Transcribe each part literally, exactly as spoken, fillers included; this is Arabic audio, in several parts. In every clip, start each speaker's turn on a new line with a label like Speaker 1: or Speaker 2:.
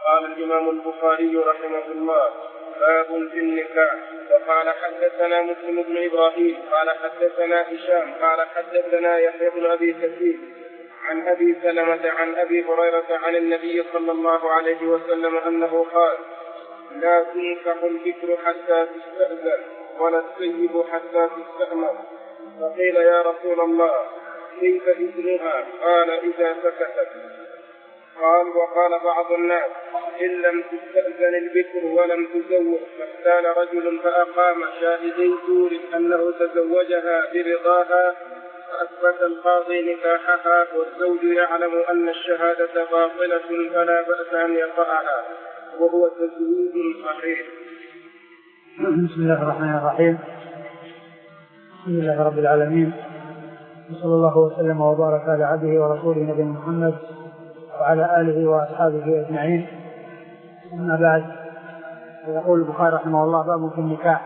Speaker 1: قال الإمام البخاري رحمه الله: باب في النكاح. وقال حدثنا مسلم بن إبراهيم قال حدثنا هشام قال حدثنا يحيى بن أبي كثير عن أبي سلمة عن أبي هريرة عن النبي صلى الله عليه وسلم أنه قال: لا تنكح البكر حتى تستأذن ولا السيب حتى تستأمن. فقيل: يا رسول الله كيف إذنها؟ قال: إذا سكتت. قال: وقال بعض الناس: إن لم تستأذن البكر ولم تزوج فاحتال رجل فأقام شاهدي زور أنه تزوجها برضاها فأثبت القاضي نكاحها والزوج يعلم أن الشهادة باطلة فلا بأس أن يقطعها وهو تزويج صحيح.
Speaker 2: بسم الله الرحمن الرحيم. الحمد لله رب العالمين، وصلى الله وسلم وبارك على عبده ورسوله نبينا محمد وعلى آله وأصحابه أجمعين. أما بعد، يقول البخاري رحمه الله: باب في النكاح.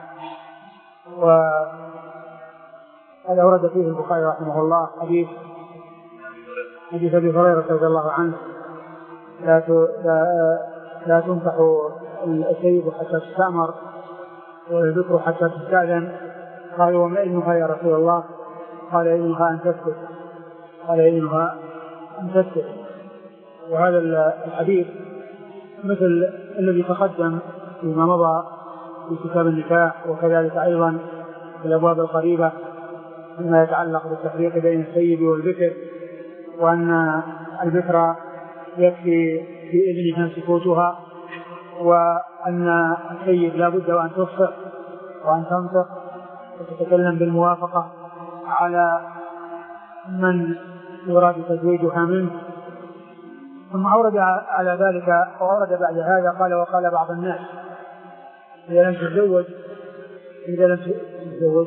Speaker 2: وهذا ورد فيه البخاري رحمه الله حديث حديث أبي هريرة رضي الله عنه: لا لا, لا تنكح السيب حتى تستأمر والبكر حتى تستأذن. قالوا: وما إذنها يا رسول الله؟ قال: إذنها أن تسكت. قال: إذنها أن تسكت. وهذا الحديث مثل الذي تقدم فيما مضى في كتاب النكاح، وكذلك أيضا في الأبواب القريبة فيما يتعلق بالتفريق بين السيب والبكر، وأن البكر يكفي بإذنها سكوتها، وأن السيب لا بد وأن تفصح وأن تنطق وتتكلم بالموافقة على من يراد تزويجها منه. ثم أورد على ذلك وأورد بعد هذا قال: وقال بعض الناس: إذا لم تتزوج إذا لم تتزوج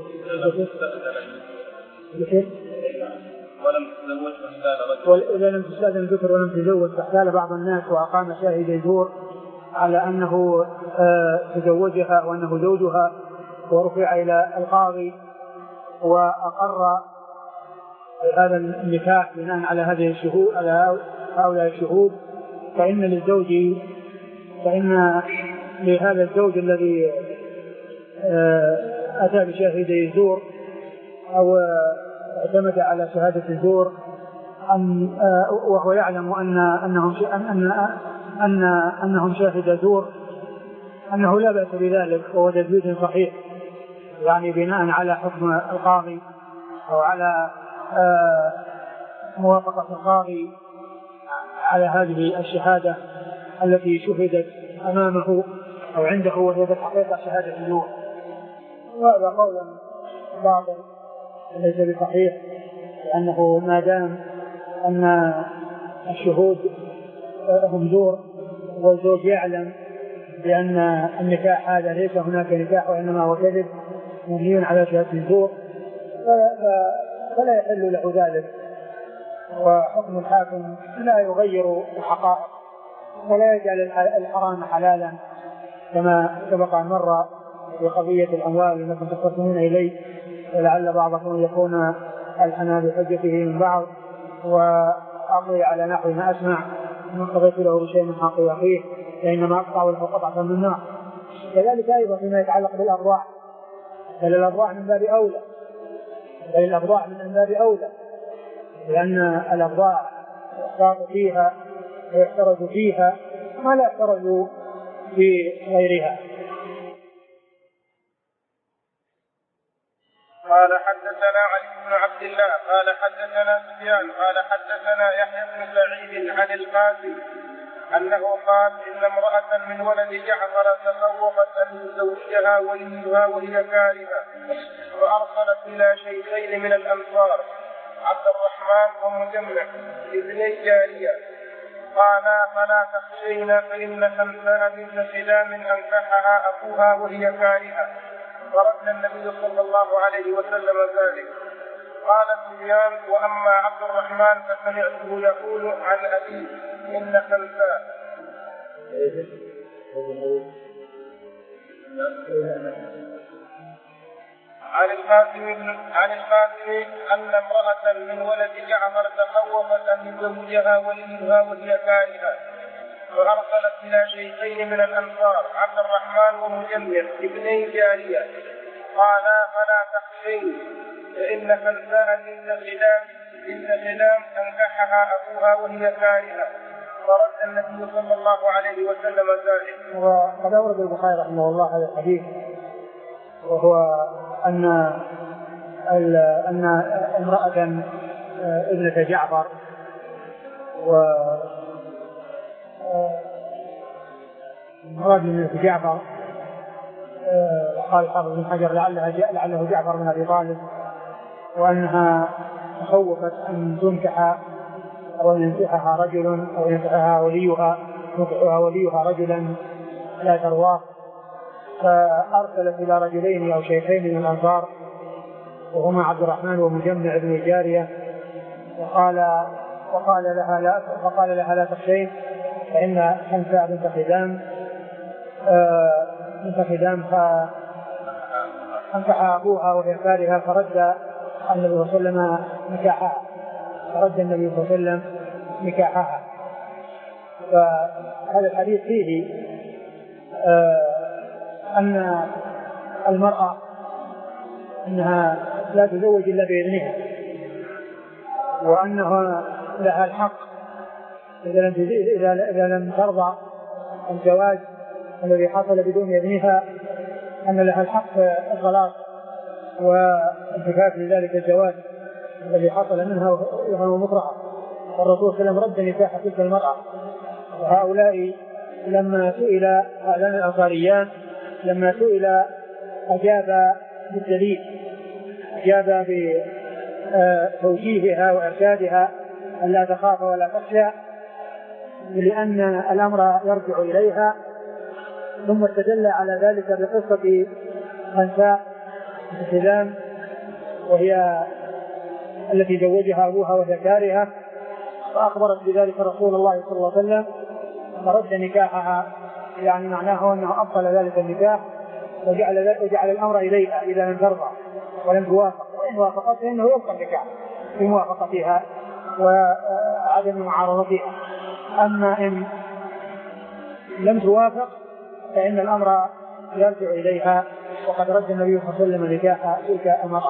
Speaker 2: وإذا لم تستأذن البكر ولم تتزوج فاحتال بعض الناس وأقام شاهد يدور على أنه تزوجها وأنه زوجها، ورفع إلى القاضي وأقر هذا النكاح بناء على هذه الشهود على هؤلاء الشهود. فإن للزوج فإن لهذا الزوج الذي أتى بشاهد الزور أو اعتمد على شهادة الزور أن وهو يعلم أن أنهم أن أن أنهم شاهد زور أنه لا بأس بذلك وهو تزويج صحيح، يعني بناء على حكم القاضي أو على موافقة القاضي على هذه الشهادة التي شهدت أمامه أو عنده وهي بحقيقة شهادة الزور. وهذا قول باطل ليس بصحيح، لأنه ما دام أن الشهود هم زور والزوج يعلم بأن النكاح هذا ليس هناك نكاح وإنما هو كذب مبني على شهادة الزور، فلا يحل له ذلك. وحكم الحاكم لا يغير الحقائق ولا يجعل الحرام حلالا، كما سبق أن مر في قضية الأموال أنكم تختصمون إليه، ولعل بعضكم يكون الحنا بحجته من بعض وأقضي على نحو ما أسمع من قضيت له بشيء من حق أخيه فإنما أقطع له قطعة من النار. كذلك أيضا فيما يتعلق بالأرواح، بل الأرواح من باب أولى بل الأرواح من باب أولى لأن الأرواح يحتاط فيها ويحترز فيها ما لا يحترز في غيرها.
Speaker 1: قال: حدثنا علي بن عبد الله قال حدثنا سفيان قال حدثنا يحيى بن سعيد عن القاسم أنه قال: إن امرأة من ولد جعفر تخوفت أن يزوجها وليها وهي كارهة، فأرسلت إلى شيخين من الأنصار عبد الرحمن ومجمع ابني جارية، قالا: فلا تخشين فإن خنساء بنت خدام أنكحها أخوها وهي كارهة. فرد النبي صلى الله عليه وسلم ذلك. قال سفيان: وأما عبد الرحمن فسمعته يقول عن أبيه: إن خنساء عن القاسم عن القاسم أن امرأة من ولد جعفر تخوفت أن يزوجها وليها وهي كارهة، فأرسلت إلى شيخين من الأنصار عبد الرحمن ومجمع ابني جارية قالا فلا تخشين فإن خلفاء بنت غلام بنت غلام أنكحها أبوها وهي كارهة، فرد النبي صلى الله عليه وسلم ذلك.
Speaker 2: وقد أورد البخاري رحمه الله هذا الحديث، وهو أن أن امرأة ابنة جعفر و مراد من جعفر قال حافظ بن حجر لعله لعله جعفر بن ابي طالب، وانها تخوفت ان تنكح او ينكحها رجل او ينكحها وليها ينكحها وليها رجلا لا ترواه، فارسلت الى رجلين او شيخين من الانصار وهما عبد الرحمن ومجمع ابن جاريه، وقال وقال لها لا وقال لها لا تخشين فإن خنساء بنت خدام بنت خدام فانكح أبوها وهي كارهة، فرد النبي صلى الله عليه وسلم نكاحها فرد النبي صلى الله عليه وسلم نكاحها. فهذا الحديث فيه أن المرأة أنها لا تزوج إلا بإذنها، وأنها لها الحق إذا لم إذا لم ترضى الزواج الذي حصل بدون إذنها أن لها الحق الطلاق وانتفاك لذلك الزواج الذي حصل منها وهو مكره. والرسول صلى الله عليه وسلم رد نكاح تلك المرأة. وهؤلاء لما سئل هذان الأنصاريان لما سئل أجاب بالدليل، أجاب بتوجيهها وإرشادها أن لا تخاف ولا تخشى لأن الأمر يرجع إليها، ثم استدل على ذلك بقصة خنساء بنت خدام وهي التي زوجها أبوها وهي كارهة، فأخبرت بذلك رسول الله صلى الله عليه وسلم فرد نكاحها، يعني معناه أنه أبطل ذلك النكاح وجعل, وجعل الأمر إليها إذا لم ترضى ولم توافق، وإن وافقت فإنه يبقى النكاح بموافقتها وعدم معارضتها. أما إن لم توافق فإن الأمر يرجع إليها، وقد رد النبي صلى الله عليه وسلم نكاح تلك المرأة.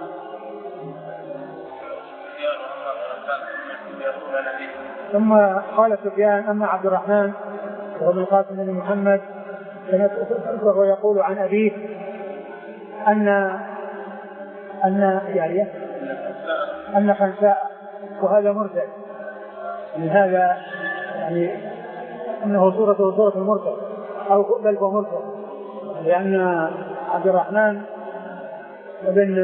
Speaker 2: ثم قال سفيان أما عبد الرحمن وابن القاسم بن محمد وهو يقول عن أبيه أن أن جارية أن خنساء، وهذا مرسل، من هذا يعني أنه صورته صورة المرسل أو بل هو مرسل، لأن عبد الرحمن بن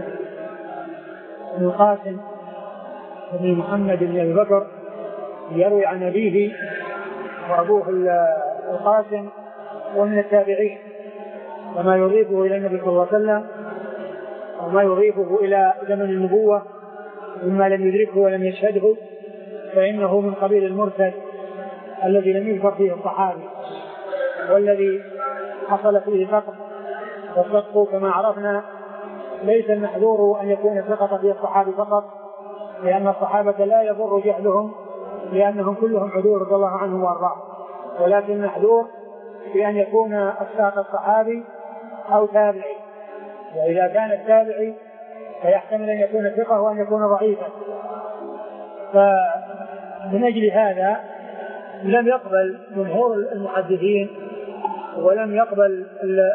Speaker 2: القاسم بن محمد بن أبي بكر يروي عن أبيه وأبوه القاسم ومن التابعين، وما يضيفه إلى النبي صلى الله عليه وسلم وما يضيفه إلى زمن النبوة مما لم يدركه ولم يشهده فإنه من قبيل المرسل الذي لم يذكر فيه الصحابي، والذي حصل فيه سقط، والسقط كما عرفنا ليس المحذور أن يكون سقط فيه الصحابي فقط، لأن الصحابة لا يضر جهلهم لأنهم كلهم عدول رضي الله عنهم وارضاهم، ولكن المحذور بأن يكون الساق الصحابي أو تابعي، وإذا كان التابعي فيحتمل أن يكون ثقة وأن يكون ضعيفا. فمن أجل هذا لم يقبل جمهور المحدثين ولم يقبل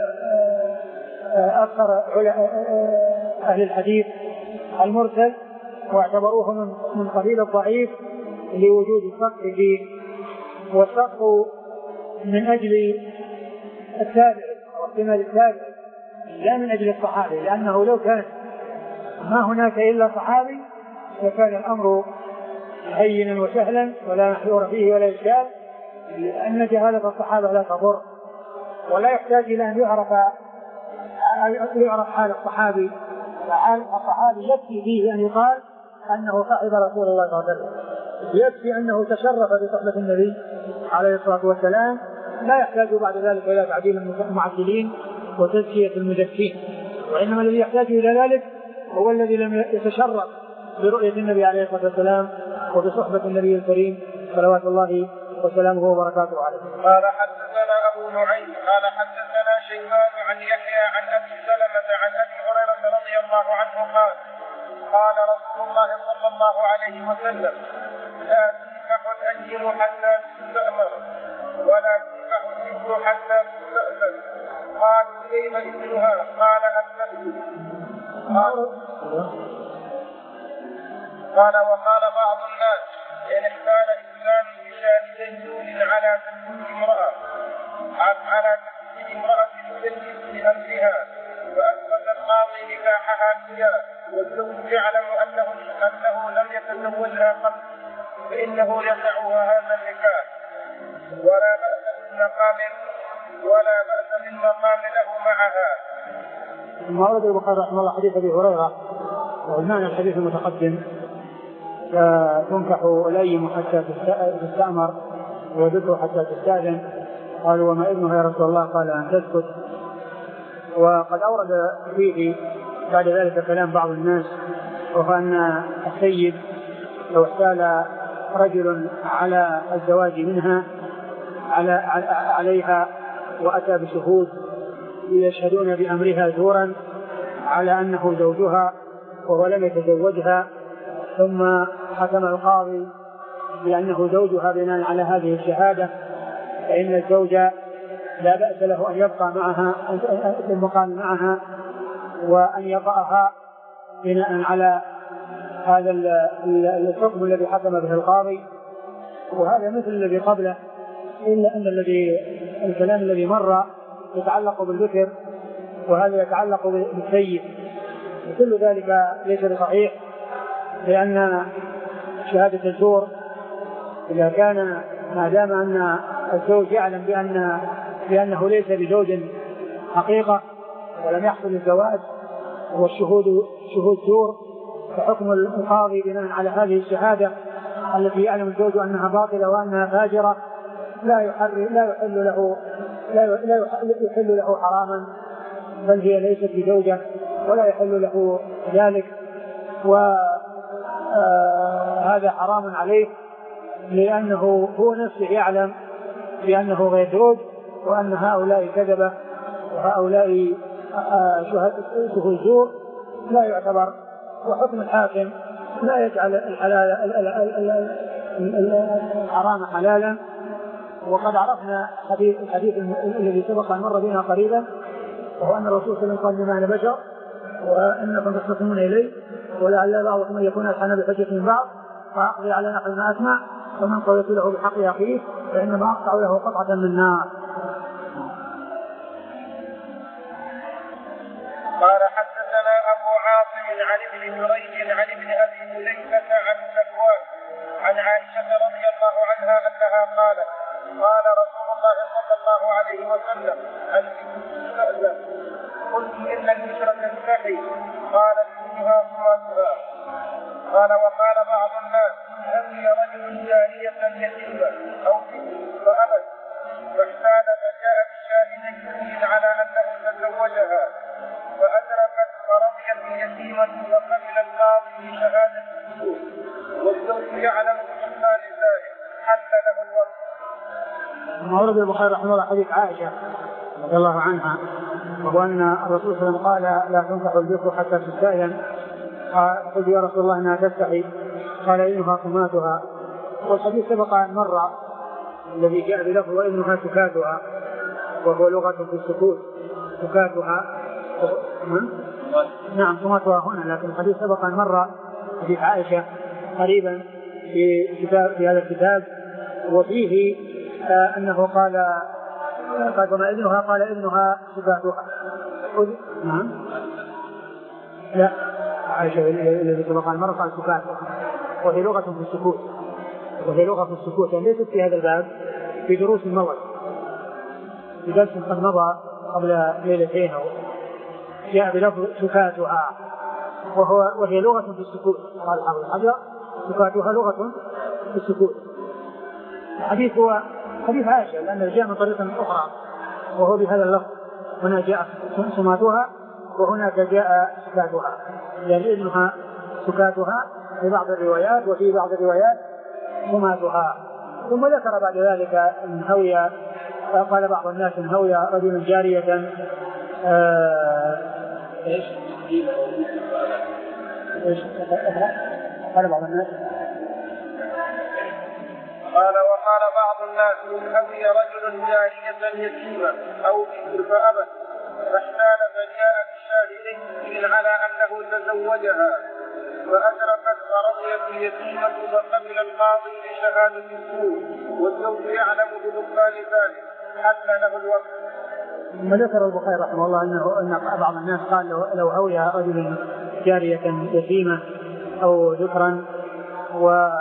Speaker 2: أكثر أهل الحديث المرسل، واعتبروه من قبيل الضعيف لوجود السقط فيه، والسقط من أجل التابع واحتمال التابع لا من أجل الصحابي، لأنه لو كان ما هناك إلا صحابي فكان الأمر هينا وسهلا ولا محذور فيه ولا إشكال، لأن جهالة الصحابة لا تضر، ولا يحتاج إلى أن يعرف يعرف حال الصحابي، فحال الصحابي يكفي فيه أن يقال أنه صاحب رسول الله صلى الله عليه وسلم، يكفي أنه تشرف بصحبة النبي عليه الصلاة والسلام، لا يحتاج بعد ذلك إلى تعديل المعدلين وتزكية المزكين، وإنما الذي يحتاج إلى ذلك هو الذي لم يتشرف برؤية النبي عليه الصلاة والسلام وبصحبة النبي الكريم صلوات الله وسلامه وبركاته عليه.
Speaker 1: قال حدثنا أبو نعيم قال حدثنا شيبان عن يحيى عن أبي سلمة عن أبي هريرة رضي الله عنه قال قال رسول الله صلى الله عليه وسلم لا تنكح الأيم حتى تستأمر ولا تنكح الذكر حتى تستأذن. قال كيف ابنها؟ قال أبنته. قال وقال بعض الناس إن احتال إنسان بشاهد زوج على تزويج امرأة على تزويج امرأة تزوج بأمرها فأثبت القاضي نكاحها فيها والزوج يعلم أنه أنه لم يتزوجها قبل فإنه يقعها هذا النكاح ولا بأس بالمقام ولا بأس بالمقام له معها.
Speaker 2: ثم ورد البخاري رحمه الله حديث أبي هريرة ومعنى الحديث المتقدم تنكح الأيم حتى تستأمر وذكر حتى تستأذن. قالوا وما ابنها يا رسول الله؟ قال أن تسكت. وقد أورد فيه بعد ذلك كلام بعض الناس وهو أن السيد لو احتال رجل على الزواج منها على عليها وأتى بشهود يشهدون بأمرها زورا على أنه زوجها وهو لم يتزوجها ثم حكم القاضي بأنه زوجها بناء على هذه الشهادة فإن الزوج لا بأس له أن يبقى معها في المقام معها وأن يطأها بناء على هذا الحكم الذي حكم به القاضي. وهذا مثل الذي قبله إلا أن الذي الكلام الذي مر يتعلق بالذكر وهذا يتعلق بالسيد وكل ذلك ليس بصحيح لأن شهادة الزور إذا كان ما دام أن الزوج يعلم بأن بأنه ليس بزوج حقيقة ولم يحصل الزواج والشهود شهود زور فحكم القاضي بناء على هذه الشهادة التي يعلم الزوج أنها باطلة وأنها فاجرة لا يحل لا يحل له لا يحل له حراما بل هي ليست بزوجة ولا يحل له ذلك وهذا حرام عليه لأنه هو نفسه يعلم بأنه غير زوج وأن هؤلاء كذبة وهؤلاء شهود زور لا يعتبر. وحكم الحاكم لا يجعل الحلال الحرام حلالا. وقد عرفنا الحديث الذي سبق أن مر بنا قريبا وهو أن الرسول صلى الله عليه وسلم قال لما أنا بشر وأنكم تختصمون إلي ولعل بعضكم أن يكون ألحن بحجة من بعض فأقضي على نحو ما أسمع ومن قضيت له بحق أخيه فإنما أقطع له قطعة من نار.
Speaker 1: قال حدثنا أبو عاصم عن ابن جريج عن ابن أبي مليكة عن ذكوان عن عائشة رضي الله عنها أنها قالت قال رسول الله صلى الله عليه وسلم البكر قلت إن البكر تنتحي قالت فيها صلاتها. قال وقال بعض الناس هل رجل جارية يتيمة أو فأبت فاحتال فجاء بشاهدين على أنه تزوجها فأدركت فرضيت اليتيمة وقبل القاضي بشهادة الزور والزوج يعلم بحكمان ذلك حتى له الوقت.
Speaker 2: ما ورد البخاري رحمه الله حديث عائشة رضي الله عنها وهو أن الرسول صلى الله عليه وسلم قال لا تنكح البكر حتى تستأذن. قلت يا رسول الله إنها تستحي قال إنها صماتها. والحديث سبق أن مر الذي جاء بلفظ وإنها سكاتها وهو لغة في السكوت سكاتها نعم صماتها هنا. لكن الحديث سبق أن مر حديث عائشة قريبا في كتاب في هذا الكتاب وفيه آه أنه قال قال وما ابنها قال ابنها سكاتها. نعم لا عائشة الذي سبق أن مر قال سكاتها وهي لغة في السكوت وهي لغة في السكوت يعني ليست في هذا الباب في دروس مضت في درس قد مضى قبل ليلتين جاء بلفظ سكاتها وهو وهي لغة في السكوت. قال حافظ الحجر سكاتها لغة في السكوت. الحديث هو حديث عائشة لأنه جاء من طريقة أخرى وهو بهذا اللفظ هنا جاء سماتها وهناك جاء سكاتها يعني ابنها سكاتها في بعض الروايات وفي بعض الروايات سماتها. ثم ذكر بعد ذلك ان هوي، قال بعض الناس ان هوي رجل جارية ايش؟ ايش؟ قال بعض الناس
Speaker 1: قال وقال بعض الناس إن هوي رجل جارية يتيمة أو بكر فأبت فاحتال فجاء بشاهد على أنه تزوجها فأدركت فرضيت اليتيمة فقبل القاضي بشهادة الزور والزوج يعلم ببطلان ذلك حتى له الوقت.
Speaker 2: ثم ذكر البخاري رحمه الله أنه أن بعض الناس قال لو هوي رجل جارية يتيمة أو ذكرا و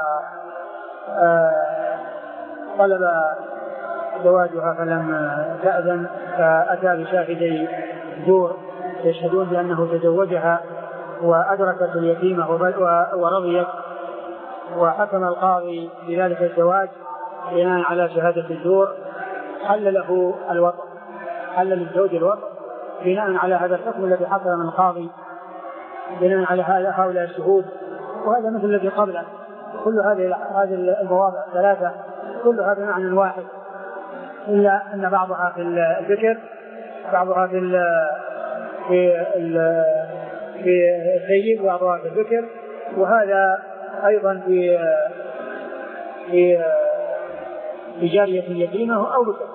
Speaker 2: طلب زواجها فلم تأذن فأتى بشاهدي زور يشهدون بأنه تزوجها وأدركت اليتيمة ورضيت وحكم القاضي بذلك الزواج بناء على شهادة الزور حل له الوطء، حل للزوج الوطء بناء على هذا الحكم الذي حصل من القاضي بناء على هؤلاء الشهود. وهذا مثل الذي قبله. كل هذه هذه المواضع الثلاثة كلها بمعنى واحد إلا أن بعضها في الذكر بعضها في ال في ال في الثيب وبعضها في الذكر، وهذا أيضا في في في جارية يتيمة أو ذكر.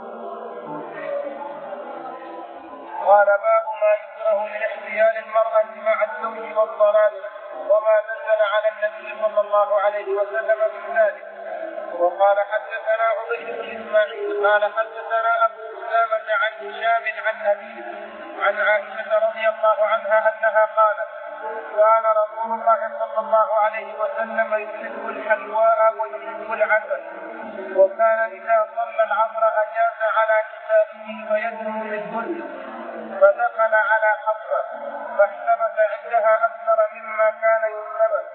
Speaker 1: قال باب ما يكره من احتيال المرأة مع الزوج والضلال وما نزل على النبي صلى الله عليه وسلم من ذلك. وقال حدثنا عبيد بن اسماعيل قال حدثنا ابو اسامه عن هشام عن ابيه عن عائشه رضي الله عنها انها قالت كان رسول الله صلى الله عليه وسلم يحب الحلواء ويحب العسل، وكان اذا صلى العصر اجاز على نسائه فيدعو منهن، فدخل على حفصه فاحتبس عندها اكثر مما كان يحتبس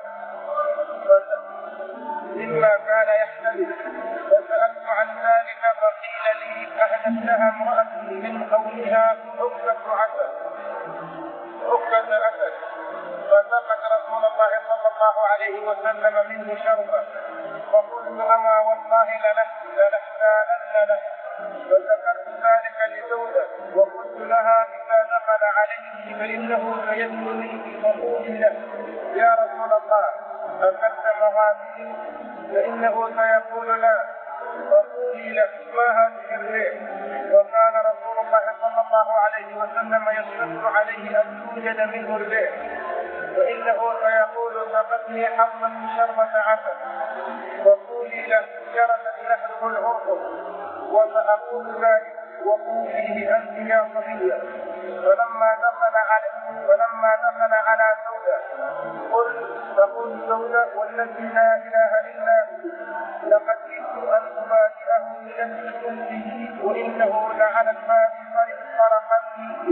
Speaker 1: مما كان يحتبس فسألت عن ذلك فقيل لي أهدتها امرأة من قولها عقدة عسل عقدة أسد، فسقط رسول الله صلى الله عليه وسلم منه شربا، فقلت أما والله لنحتالن له، فذكرت ذلك لزوجة وقلت لها إذا دخل عليه فإنه سيدخل فقولي له يا رسول الله أكلت مغازي فإنه سيقول لا، فقولي له ما هذه الريح. وكان رسول الله صلى الله عليه وسلم يشق عليه أن توجد منه الريح، فإنه سيقول سقتني حظا شربة عسل، فقولي له جرت نحره العرق، وسأقول ذلك وقولي أنت يا صبية. فلما دخل على فلما دخل على سودة قل فقل سودة والذي لا إله إلا هو لقد جئت أن أبادئه الذي كنت به وإنه لعلى الماء فرقني.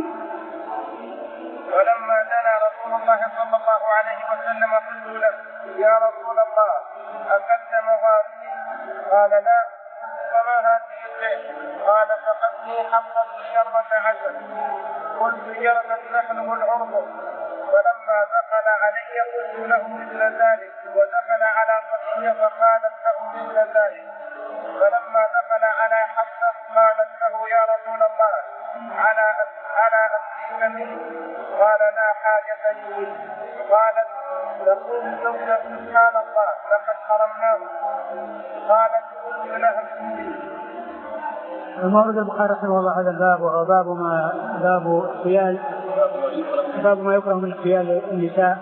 Speaker 1: فلما دنا رسول الله صلى الله عليه وسلم قلت له يا رسول الله أكلت مغازي؟ قال لا. فما هذه الريح؟ قال سقتني حقا شربة عسل. قلت جرت نحله العرض. فلما دخل علي قلت له مثل ذلك، ودخل على صفية فقالت له مثل ذلك. فلما دخل على حفصة قالت له يا رسول الله على على أسرك منه؟ قال لا حاجة لي. قالت تقول زوجة سبحان الله لقد حرمناه. قالت قلت لها
Speaker 2: المورد البخاري رحمه الله هذا الباب وهو باب ما باب احتيال باب ما يكره من احتيال النساء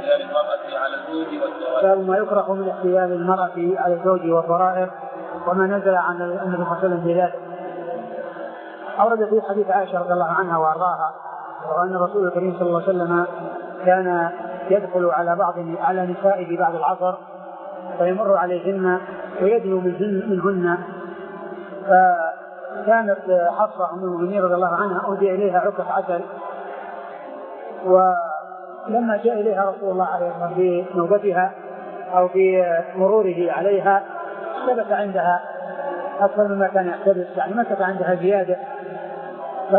Speaker 2: باب ما يكره من احتيال المرأة على الزوج والضرائر وما نزل عن النبي صلى الله عليه وسلم في ذلك. أورد في حديث عائشة رضي الله عنها وأرضاها وأن الرسول الكريم صلى الله عليه وسلم كان يدخل على بعض على نسائه بعد العصر فيمر عليهن ويدنو منهن. فكانت حفصة أم المؤمنين رضي الله عنها أهدي إليها عقد عسل، ولما جاء إليها رسول الله عليه الصلاة والسلام في نوبتها أو في مروره عليها ثبت عندها أكثر مما كان يحتبس، يعني مكث عندها زيادة. ف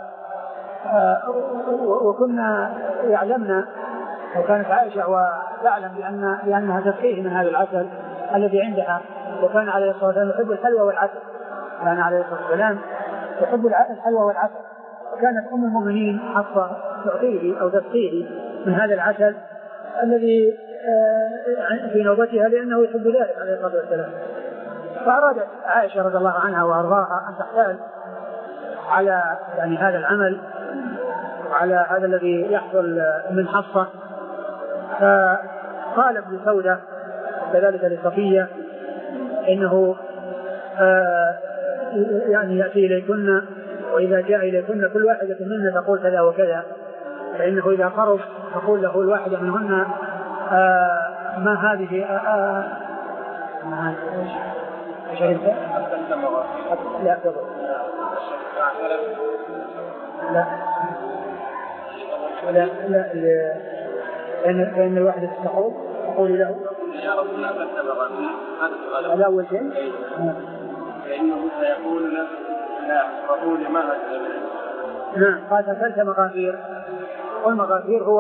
Speaker 2: وكنا يعلمنا وكانت عائشة وتعلم بأن لأنها تسقيه من هذا العسل الذي عندها، وكان عليه الصلاة والسلام يحب الحلوى والعسل، كان عليه الصلاة والسلام يحب الحلوى والعسل، وكانت أم المؤمنين حفصة تعطيه أو تسقيه من هذا العسل الذي في نوبتها لأنه يحب ذلك عليه الصلاة والسلام. فأرادت عائشة رضي الله عنها وأرضاها أن تحتال على يعني هذا العمل وعلى هذا الذي يحصل من حفصة، فقال ابن سودة كذلك لصفية إنه آه يعني يأتي إليكن، وإذا جاء إليكن كل واحدة منهن تقول كذا وكذا، فإنه إذا قرب تقول له الواحدة منهن آه ما هذه آه آه ما هذه شربت لا تضر لا لا لا لأن لأن الواحدة تقول تقول له هذا أول شيء
Speaker 1: فإنه سيقول له لا رسول ما هذا.
Speaker 2: نعم. قال أكلت مغافير، والمغافير هو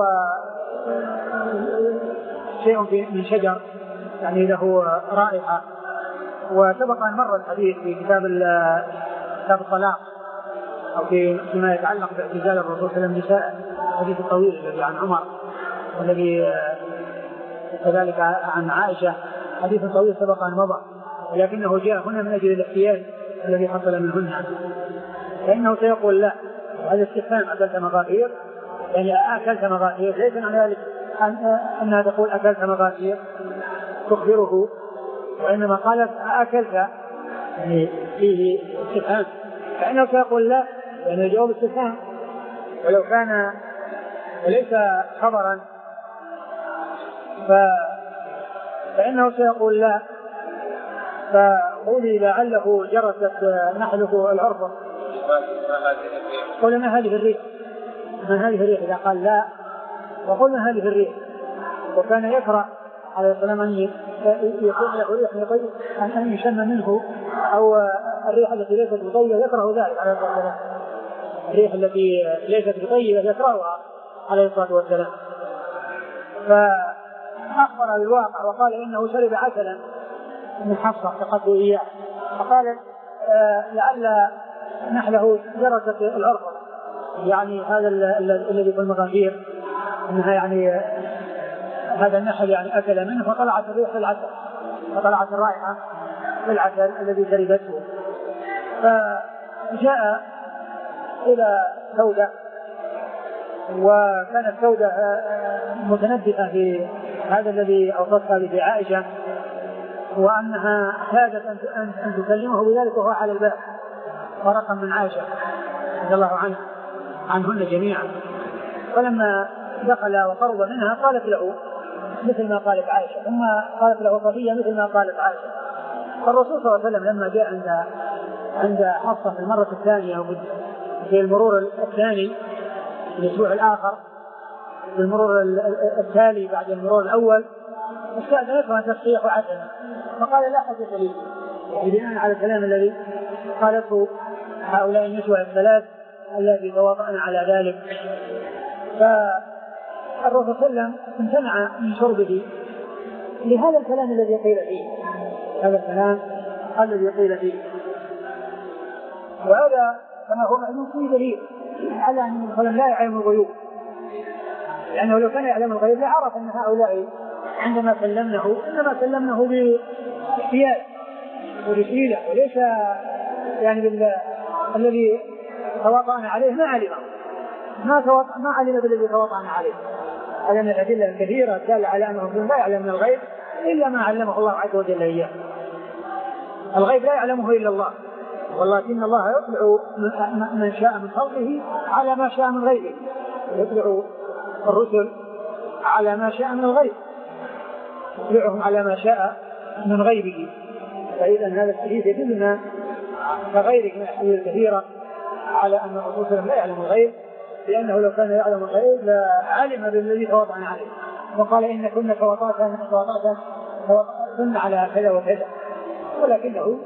Speaker 2: شيء من شجر يعني له رائحة، وسبق أن مر الحديث في كتاب كتاب الطلاق أو في فيما يتعلق باعتزال الرسول صلى الله عليه وسلم نساء، الحديث الطويل الذي عن عمر والذي كذلك عن عائشة، حديث طويل سبق أن مضى، ولكنه جاء هنا من أجل الاحتياج الذي حصل منهن، فإنه سيقول لا. هذا استفهام أكلت مغافير يعني أكلت مغافير، ليس عن ذلك أن أنها تقول أكلت مغافير تخبره، وإنما قالت أكلت يعني فيه استفهام، فإنه سيقول لا يعني جواب استفهام، ولو كان وليس خبرا ف... فإنه سيقول لا. فقولي لعله جرست نحله العرفة، قل ما هذه الريح، ما هذه الريح، إذا قال لا وقل ما هذه الريح. وكان يكره عليه السلام أن يكون له ريح طيب أن يشم منه، أو الريح التي ليست بطيبة يكره ذلك عليه الصلاة والسلام، الريح التي ليست بطيبة يكرهها عليه الصلاة والسلام. فأخبر بالواقع وقال إنه شرب عسلا من حفصة فقدوا إياه، فقال آه لعل نحله جرست العرفة، يعني هذا الذي في المغافير انها يعني آه هذا النحل يعني اكل منه فطلعت الريح في العسل، فطلعت الرائحة في العسل الذي شربته. فجاء الى سودة، وكانت سودة آه متنبئة في هذا الذي اوصتها به عائشة، وأنها احتاجت أن تكلمه بذلك وهو على الباب، فرقا من عائشة رضي الله عنها عنهن جميعا. فلما دخل وقرب منها قالت له مثل ما قالت عائشة، ثم قالت له صفية مثل ما قالت عائشة. فالرسول صلى الله عليه وسلم لما جاء عند عند حفصة في المرة الثانية في المرور الثاني الأسبوع الآخر، في المرور التالي بعد المرور الأول، استأذنته أن تسقيه عسلا، فقال لا حاجة لي، بناء على الكلام الذي قالته هؤلاء النسوة الثلاث الذي تواطأن على ذلك. فالرسول صلى الله عليه وسلم امتنع من شربه لهذا الكلام الذي قيل فيه، هذا الكلام الذي قيل فيه. وهذا كما هو معلوم فيه دليل على أن الرسول لا يعلم الغيوب، لأنه لو كان يعلم الغيب لعرف أن هؤلاء عندما كلمنه إنما كلمنه باحتياج ورسيلة، وليس يعني بالله الذي تواطأنا عليه ما علمه، ما تواطأ ما علم بالذي تواطأنا عليه. هذا من الأدلة الكثيرة دالة على أنه لا يعلم من الغيب إلا ما علمه الله عز وجل إياه. الغيب لا يعلمه إلا الله، ولكن الله يطلع من شاء من خلقه على ما شاء من غيبه، يطلع الرسل على ما شاء من الغيب، يطلعهم على ما شاء من غيبه. فإذا هذا الحديث يدلنا كغيره من الأحاديث الكثيرة على أن الرسول لا يعلم الغيب، لأنه لو كان يعلم الغيب لعلم بالذي تواطأنا عليه، وقال إن كنا تواطأنا تواطأنا على كذا وكذا، ولكنه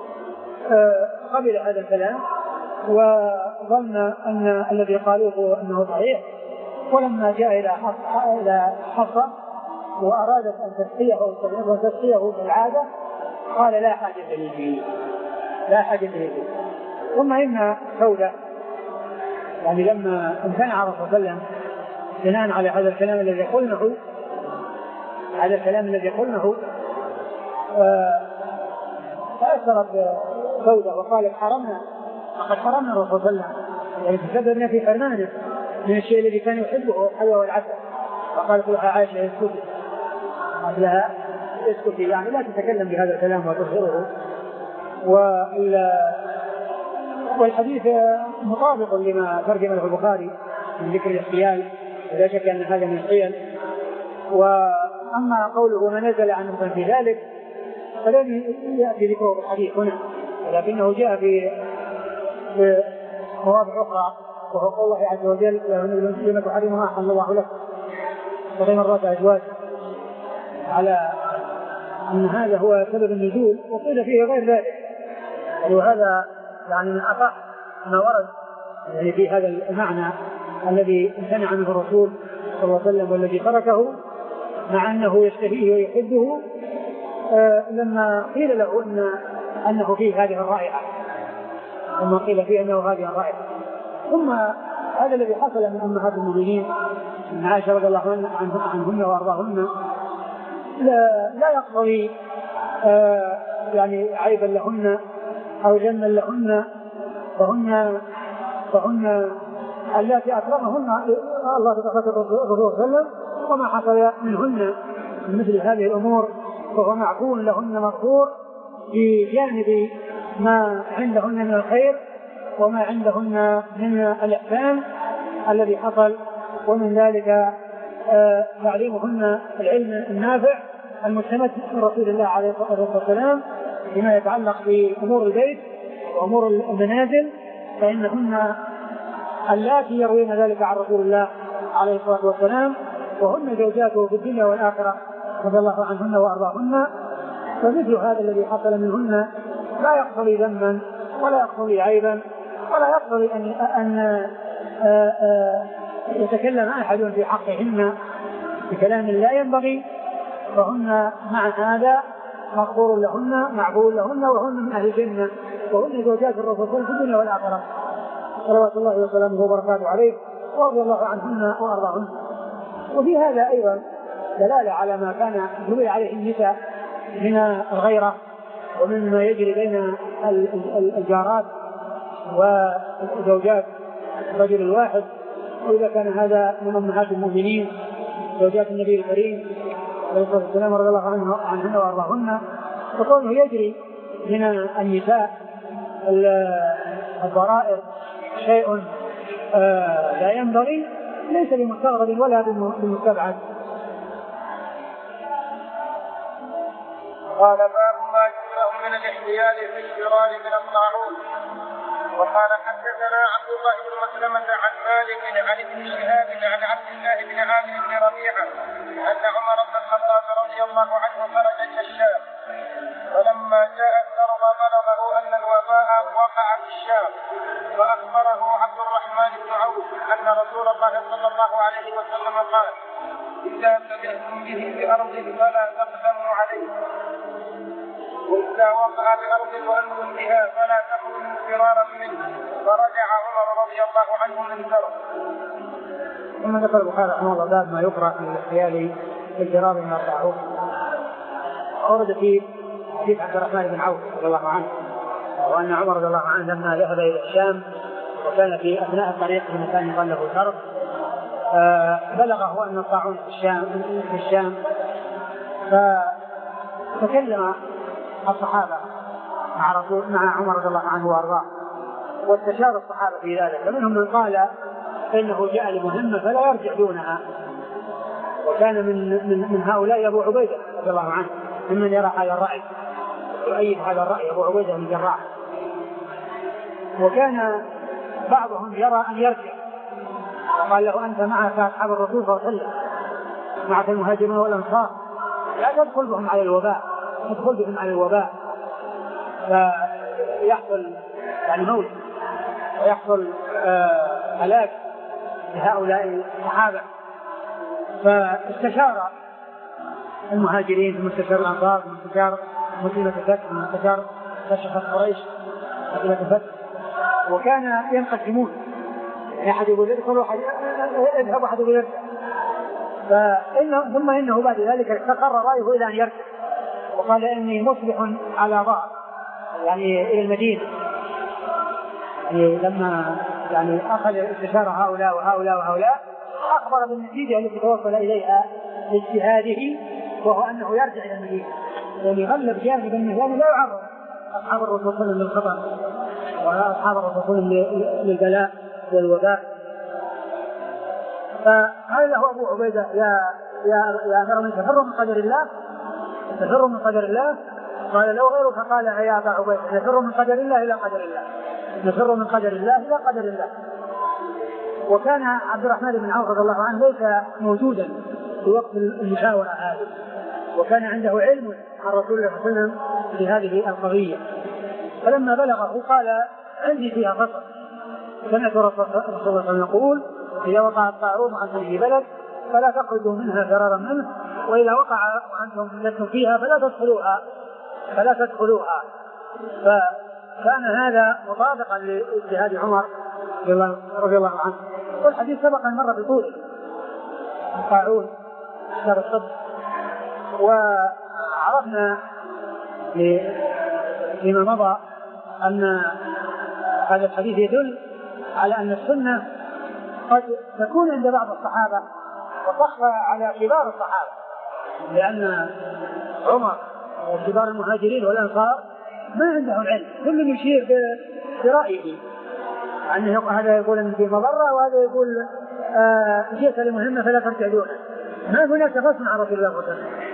Speaker 2: قبل هذا الكلام وظن أن الذي قالوه أنه صحيح. ولما جاء إلى حفصة وأرادت أن تسقيه وتسقيه بالعادة قال لا حاجة لي فيه لا حاجة لي فيه. ثم إن سودة يعني لما امتنع الرسول صلى الله عليه وسلم بناء على هذا الكلام الذي قلناه هذا الكلام الذي قلناه فأثرت سودة وقالت حرمنا لقد حرمنا الرسول صلى الله عليه وسلم يعني تسببنا في حرمانه من الشيء الذي كان يحبه الحلوى والعسل. فقالت لها عائشة اسكتي قالت لها اسكتي يعني لا تتكلم بهذا الكلام وتظهره. والحديث مطابق لما ترجمه البخاري من ذكر الاحتيال ولا شك أن هذا من الحيل. وأما قوله ما نزل عنه في ذلك فلن يأتي ذكره في الحديث هنا ولكنه جاء في مواضع أخرى وهو قول الله عز وجل لما تحرمها أحل الله لك وغير مرات أزواج على أن هذا هو سبب النزول وقيل فيه غير ذلك. وهذا يعني من أصح ما ورد يعني في هذا المعنى الذي امتنع منه الرسول صلى الله عليه وسلم والذي تركه مع أنه يشتهيه ويحبه آه لما قيل له إن أنه فيه هذه الرائحة لما قيل فيه أنه هذه الرائحة. ثم هذا الذي حصل من أمهات المؤمنين من عائشة رضي الله عنهن وأرضاهن لا, لا يقضي آه يعني عيبا لهن أو جنا لهن فهن فهن التي أكرمهن الله تبارك وتعالى وما حصل منهن من مثل هذه الأمور فهو معفون لهن مغفور في جانب ما عندهن من الخير وما عندهن من الإحسان الذي حصل. ومن ذلك تعليمهن العلم النافع المستمد من رسول الله عليه الصلاة والسلام فيما يتعلق بأمور البيت وأمور المنازل فإنهن اللاتي يروين ذلك عن رسول الله عليه الصلاة والسلام وهن زوجاته في الدنيا والآخرة رضي الله عنهن وأرضاهن. فمثل هذا الذي حصل منهن لا يقتضي ذما ولا يقتضي عيبا ولا يقتضي أن, أن يتكلم أحد في حقهن بكلام لا ينبغي. فهن مع هذا مغفور لهن معقول لهن وهن من أهل الجنة وهن زوجات الرسول في الدنيا والآخرة صلوات الله وسلامه وبركاته عليه ورضي الله عنهن وأرضاهن. وفي هذا أيضا دلالة على ما كان جمع عليه النساء من الغيرة ومن ما يجري بين الجارات وزوجات الرجل الواحد. وإذا كان هذا من أمهات المؤمنين زوجات النبي الكريم عليه الصلاة والسلام رضي الله عنهن وأرضاهن فكونه يجري من النساء الضرائر شيء آه لا ينبغي ليس بمستغرب ولا بمستبعد.
Speaker 1: قال باب ما يكره من الاحتيال في الفرار من الطاعون. وقال حدثنا عبد الله بن مسلمة عن مالك عن ابن شهاب عن عبد الله بن عامر بن ربيعة أن عمر بن الخطاب رضي الله عنه خرج إلى الشام فلما جاء الأرض بلغه أن الوباء وقع في الشام فأخبره عبد الرحمن بن عوف أن رسول الله صلى الله عليه وسلم قال إذا سمعتم به بأرض فلا تقدموا عليه وإذا وقع بأرض وأنتم بها فلا تخرجوا فرارا منه. فرجع عمر رضي الله عنه من ذره.
Speaker 2: ثم ذكر البخاري رحمه الله باب ما يكره من الاحتيال في الفرار من الطاعون. ورد في حديث عبد الرحمن بن عوف رضي الله عنه وأن عمر رضي الله عنه لما ذهب إلى الشام وكان في أثناء الطريق في مكان يقال له شرق بلغه أن الطاعون في الشام في الشام فتكلم الصحابة مع رسول مع عمر رضي الله عنه وأرضاه واستشار الصحابة في ذلك فمنهم من قال إنه جاء لمهمة فلا يرجع دونها. وكان من من من هؤلاء أبو عبيدة رضي الله عنه ممن يرى هذا الرأي يؤيد هذا الرأي أبو عبيدة بن الجراح. وكان بعضهم يرى أن يرجع وقال له أنت معك أصحاب الرسول صلى الله عليه وسلم معك المهاجرون والأنصار لا تدخل بهم على الوباء تدخل بهم على الوباء فيحصل يعني موت ويحصل هلاك لهؤلاء الصحابة. فاستشار المهاجرين ثم استشار الأنصار ثم استشار مدينة الفتح من تجار كشفت قريش مدينة الفتح، وكان ينقسمون، أحد يقول ادخل واحد اذهب واحد يقول ارجع، فإنه ثم إنه بعد ذلك استقر رأيه إلى أن يرجع، وقال إني مصبح على ظهر يعني إلى المدينة. يعني لما يعني أخذ استشار هؤلاء وهؤلاء وهؤلاء أخبر بالنتيجة التي توصل إليها لاجتهاده، وهو أنه يرجع إلى المدينة، يعني غلب جانب أنه لا يعرض أصحاب الرسول صلى الله عليه وسلم للخطر وأصحاب الرسول للبلاء والوباء. فقال له أبو عبيدة يا يا يا أمير المؤمنين تفر من قدر الله تفر من قدر الله؟ قال لو غيرك قال يا أبا عبيدة نفر من قدر الله إلى قدر الله نفر من قدر الله إلى قدر الله. وكان عبد الرحمن بن عوف رضي الله عنه ليس موجودا في وقت المشاورة هذه، وكان عنده علم عن رسول الله صلى الله عليه وسلم في هذه القضية، فلما بلغه قال عندي فيها فصل، سمعت رسول الله صلى الله عليه وسلم يقول إذا وقع الطاعون وأنتم في بلد فلا تخرجوا منها فرارا منه، وإذا وقع وأنتم لستم فيها فلا تدخلوها فلا تدخلوها فكان هذا مطابقا لاجتهاد عمر رضي الله عنه. والحديث سبق أن مر بطوله الطاعون شر الصدر، وعرفنا فيما مضى أن هذا الحديث يدل على أن السنة قد تكون عند بعض الصحابة وتخفى على كبار الصحابة، لأن عمر وكبار المهاجرين والأنصار ما عندهم علم، كل يشير برأيه، يعني هذا يقول أن في مضرة وهذا يقول آه جئت لمهمة فلا ترجع دونه، ما هناك فصل عن رسول الله صلى الله عليه وسلم.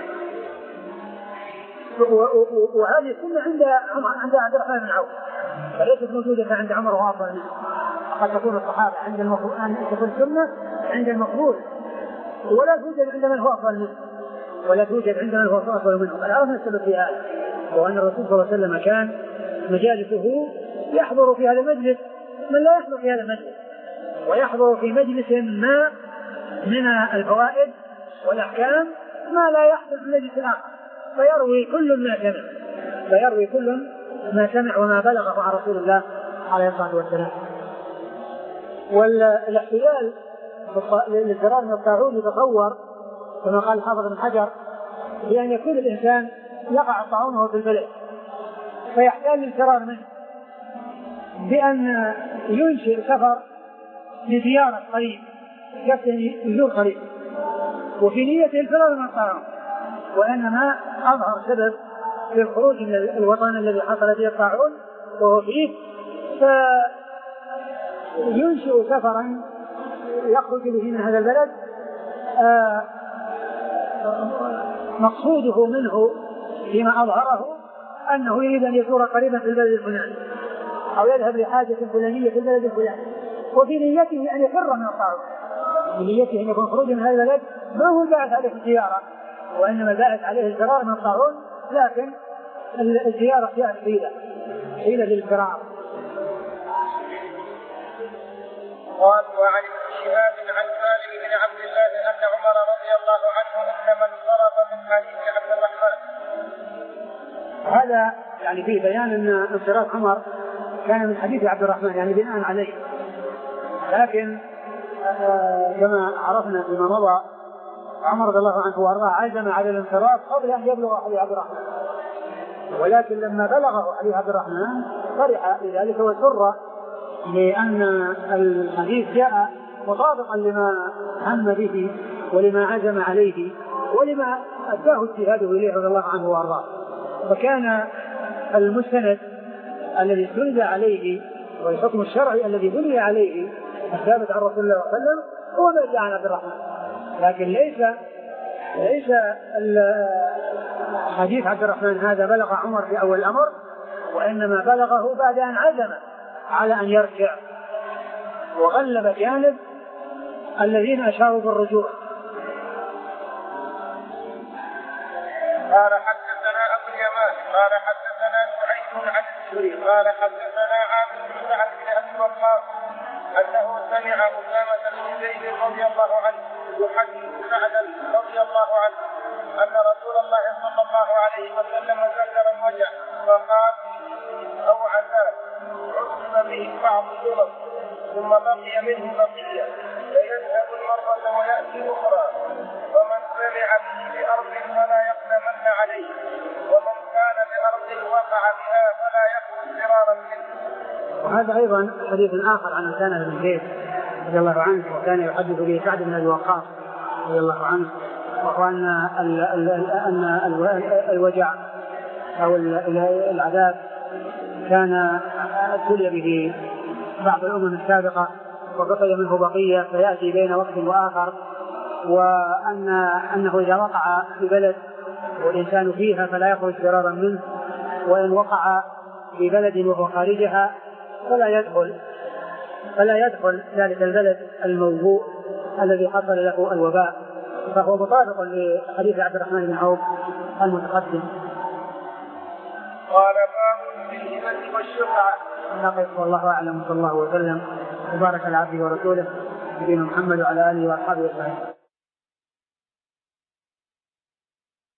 Speaker 2: وهذه السنة عند عند عبد الرحمن بن عوف فليست موجودة عند عمر وأفضل منه. قد تكون الصحابة عند المفروض أن تكون السنة عند المفروض ولا توجد عند من هو أفضل منه ولا توجد عند من هو أفضل منه. فعرفنا السبب في هذا، وأن الرسول صلى الله عليه وسلم كان مجالسه يحضر في هذا المجلس من لا يحضر في هذا المجلس، ويحضر في مجلس ما من الفوائد والأحكام ما لا يحضر في مجلس آخر، فيروي كل ما سمع فيروي كل ما سمع وما بلغه عن رسول الله عليه الصلاة والسلام. والاحتلال للفرار من الطاعون يتصور كما قال الحافظ بن حجر بأن يكون الإنسان يقع طاعونه في البلد فيحتاج للفرار منه بأن ينشئ سفر لزيارة قريب يزور قريب وفي نيته الفرار من الطاعون، وإنما أظهر سبب للخروج من الوطن الذي حصل فيه الطاعون وهو فيه، فينشئ سفرا يخرج به من هذا البلد آه مقصوده منه فيما أظهره أنه يريد أن يزور قريبا في البلد الفلاني أو يذهب لحاجة فلانية في البلد الفلاني، وفي نيته أن يفر من الطاعون، في نيته أن يكون خروج من هذا البلد ما هو الباعث عليه الزيارة وإنما الباعث عليه الفرار من الطاعون، لكن الزيارة جاءت حيلة حيلة للفرار.
Speaker 1: قال وعن شهاب عن سالم بن عبد الله أن عمر رضي الله عنه إنما انصرف من حديث عبد الرحمن.
Speaker 2: هذا يعني فيه بيان أن انصراف عمر كان من حديث عبد الرحمن يعني بناء عليه، لكن آه كما عرفنا فيما مضى عمر رضي الله عنه وارضاه عزم على الانصراف قبل أن يبلغ حديث عبد الرحمن، ولكن لما بلغه حديث عبد الرحمن فرح لذلك وسر لأن الحديث جاء مطابقا لما هم به ولما عزم عليه ولما أداه اجتهاده إليه رضي الله عنه وارضاه. فكان المستند الذي استند عليه والحكم الشرعي الذي بني عليه الثابت عن رسول الله صلى الله عليه وسلم هو ما جاء عن عبد الرحمن، لكن ليس ليس حديث عبد الرحمن هذا بلغ عمر في أول الأمر، وإنما بلغه بعد أن عزم على أن يرجع وغلب جانب الذين أشاروا بالرجوع.
Speaker 1: قال حدثنا أبو اليمان قال حدثنا سعيد عن الزهري قال حدثنا عامر بن سعد بن أبي وقاص أنه سمع أسامة بن زيد رضي الله عنه يحدث سعدا رضي الله عنه أن رسول الله صلى الله عليه وسلم ذكر به بعض الأمم ثم بقي منه بقية فيذهب المرة ويأتي أخرى، ومن سمع به بأرض فلا يقدمن عليه، ومن كان بأرض وقع بها فلا يخرج فرارا منه.
Speaker 2: وهذا أيضا حديث آخر عن أسامة بن زيد رضي الله عنه، وكان يحدث به سعد بن أبي وقاص رضي الله عنه، وهو أن الوجع أو العذاب كان ابتلي به بعض الأمم السابقة وبقي منه بقية فيأتي بين وقت وآخر، وأن أنه إذا وقع في بلد والإنسان فيها فلا يخرج فرارا منه، وإن وقع في بلد وهو خارجها فلا يدخل فلا يدخل ذلك البلد الموضوع الذي حصل له الوباء، فهو مطابق لحديث عبد الرحمن بن عوف المتقدم.
Speaker 1: قال باب في الهبة والشفعة.
Speaker 2: نقف والله أعلم، صلى الله وسلم وبارك على عبده ورسوله نبينا محمد وعلى آله وأصحابه أجمعين.